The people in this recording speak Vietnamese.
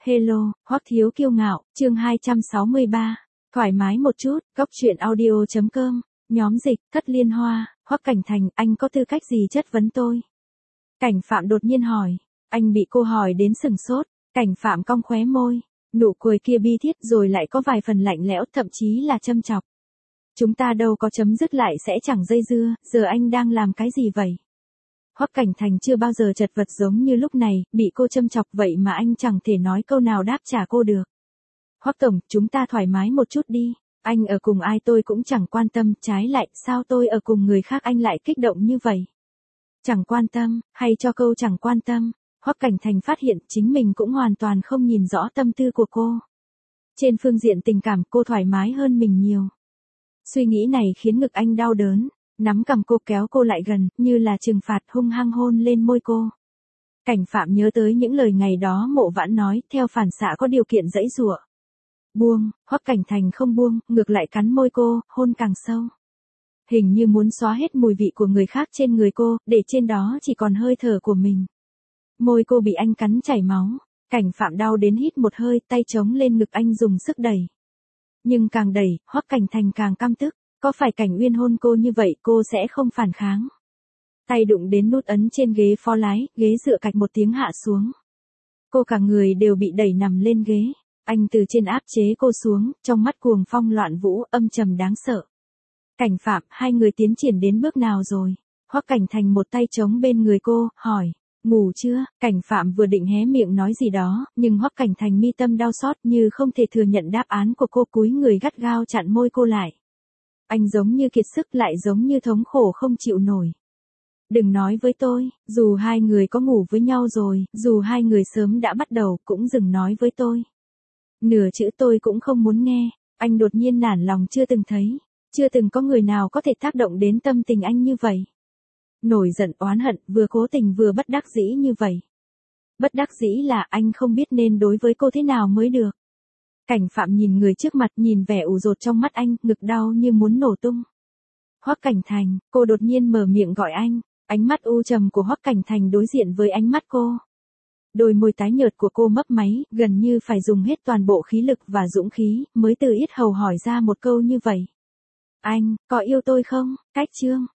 Hello, Hoắc Thiếu Kiêu Ngạo, chương 263. Thoải mái một chút, góc truyện audio.com, nhóm dịch, Thất Liên Hoa, Hoắc Cảnh Thành, anh có tư cách gì chất vấn tôi? Cảnh Phạm đột nhiên hỏi, anh bị cô hỏi đến sừng sốt, Cảnh Phạm cong khóe môi, nụ cười kia bi thiết rồi lại có vài phần lạnh lẽo thậm chí là châm chọc. Chúng ta đâu có chấm dứt lại sẽ chẳng dây dưa, giờ anh đang làm cái gì vậy? Hoắc Cảnh Thành chưa bao giờ chật vật giống như lúc này, bị cô châm chọc vậy mà anh chẳng thể nói câu nào đáp trả cô được. Hoắc tổng, chúng ta thoải mái một chút đi, anh ở cùng ai tôi cũng chẳng quan tâm, trái lại, sao tôi ở cùng người khác anh lại kích động như vậy? Chẳng quan tâm, hay cho câu chẳng quan tâm, Hoắc Cảnh Thành phát hiện chính mình cũng hoàn toàn không nhìn rõ tâm tư của cô. Trên phương diện tình cảm cô thoải mái hơn mình nhiều. Suy nghĩ này khiến ngực anh đau đớn. Nắm cầm cô kéo cô lại gần, như là trừng phạt hung hăng hôn lên môi cô. Cảnh Phạm nhớ tới những lời ngày đó Mộ Vãn nói, theo phản xạ có điều kiện giãy giụa. Buông, Hoắc Cảnh Thành không buông, ngược lại cắn môi cô, hôn càng sâu. Hình như muốn xóa hết mùi vị của người khác trên người cô, để trên đó chỉ còn hơi thở của mình. Môi cô bị anh cắn chảy máu, Cảnh Phạm đau đến hít một hơi, tay chống lên ngực anh dùng sức đẩy. Nhưng càng đẩy, Hoắc Cảnh Thành càng căm tức. Có phải Cảnh Uyên hôn cô như vậy cô sẽ không phản kháng. Tay đụng đến nút ấn trên ghế phó lái, ghế dựa cạch một tiếng hạ xuống. Cô cả người đều bị đẩy nằm lên ghế. Anh từ trên áp chế cô xuống, trong mắt cuồng phong loạn vũ, âm trầm đáng sợ. Cảnh Phạm, hai người tiến triển đến bước nào rồi? Hoắc Cảnh Thành một tay chống bên người cô, hỏi. Ngủ chưa? Cảnh Phạm vừa định hé miệng nói gì đó, nhưng Hoắc Cảnh Thành mi tâm đau xót như không thể thừa nhận đáp án của cô, cúi người gắt gao chặn môi cô lại. Anh giống như kiệt sức lại giống như thống khổ không chịu nổi. Đừng nói với tôi, dù hai người có ngủ với nhau rồi, dù hai người sớm đã bắt đầu, cũng đừng nói với tôi. Nửa chữ tôi cũng không muốn nghe, anh đột nhiên nản lòng chưa từng thấy, chưa từng có người nào có thể tác động đến tâm tình anh như vậy. Nổi giận oán hận, vừa cố tình vừa bất đắc dĩ như vậy. Bất đắc dĩ là anh không biết nên đối với cô thế nào mới được. Cảnh Phạm nhìn người trước mặt, nhìn vẻ ủ rột trong mắt anh, ngực đau như muốn nổ tung. Hoắc Cảnh Thành, cô đột nhiên mở miệng gọi anh, ánh mắt u trầm của Hoắc Cảnh Thành đối diện với ánh mắt cô. Đôi môi tái nhợt của cô mấp máy, gần như phải dùng hết toàn bộ khí lực và dũng khí, mới từ yết hầu hỏi ra một câu như vậy. Anh, có yêu tôi không? Cách chương.